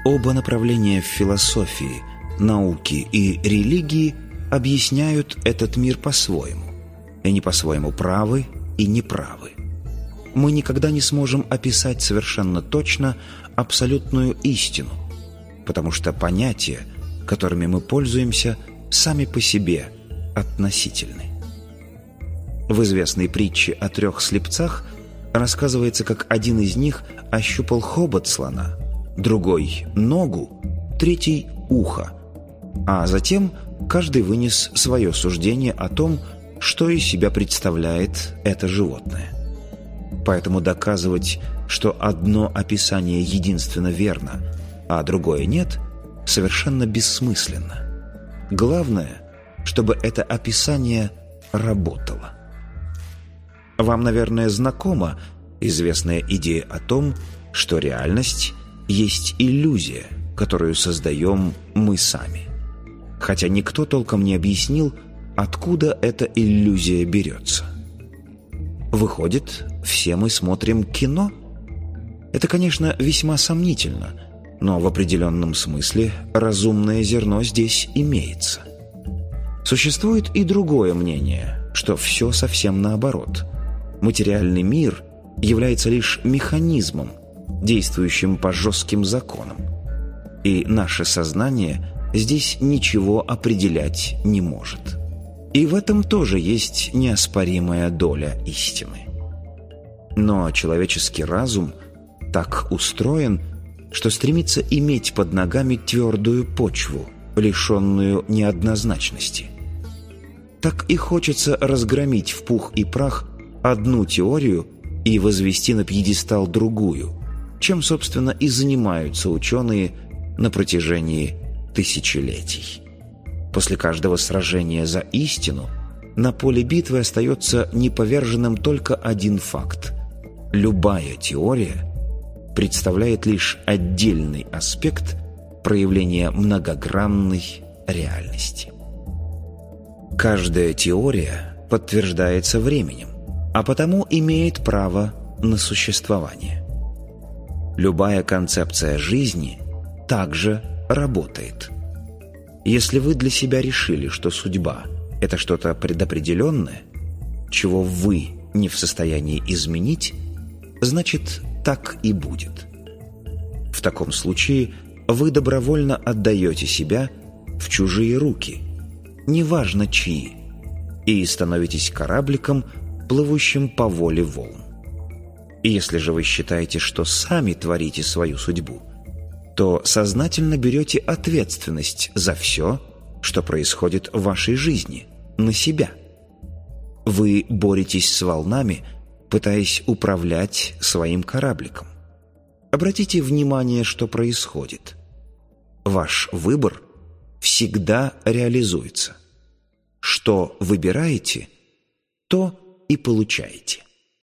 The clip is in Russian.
Оба направления в философии, науке и религии объясняют этот мир по-своему. И не по-своему правы и неправы. Мы никогда не сможем описать совершенно точно абсолютную истину, потому что понятия, которыми мы пользуемся, сами по себе относительны. В известной притче о 3 слепцах рассказывается, как один из них ощупал хобот слона, другой – ногу, третий – ухо, а затем каждый вынес свое суждение о том, что из себя представляет это животное. Поэтому доказывать, что одно описание единственно верно, а другое нет, совершенно бессмысленно. Главное, чтобы это описание работало. Вам, наверное, знакома известная идея о том, что реальность есть иллюзия, которую создаем мы сами. Хотя никто толком не объяснил, откуда эта иллюзия берется. Выходит, все мы смотрим кино? Это, конечно, весьма сомнительно, но в определенном смысле разумное зерно здесь имеется. Существует и другое мнение, что все совсем наоборот. Материальный мир является лишь механизмом, действующим по жестким законам. И наше сознание здесь ничего определять не может. И в этом тоже есть неоспоримая доля истины. Но человеческий разум так устроен, что стремится иметь под ногами твердую почву, лишенную неоднозначности. Так и хочется разгромить в пух и прах одну теорию и возвести на пьедестал другую, чем, собственно, и занимаются ученые на протяжении тысячелетий. После каждого сражения за истину на поле битвы остается неповерженным только один факт. Любая теория представляет лишь отдельный аспект проявления многогранной реальности. Каждая теория подтверждается временем, а потому имеет право на существование. Любая концепция жизни также работает. Если вы для себя решили, что судьба – это что-то предопределенное, чего вы не в состоянии изменить, значит, так и будет. В таком случае вы добровольно отдаете себя в чужие руки, неважно чьи, и становитесь корабликом, плывущим по воле волн. И если же вы считаете, что сами творите свою судьбу, то сознательно берете ответственность за все, что происходит в вашей жизни, на себя. Вы боретесь с волнами, пытаясь управлять своим корабликом. Обратите внимание, что происходит. Ваш выбор всегда реализуется. Что выбираете, то и получаете.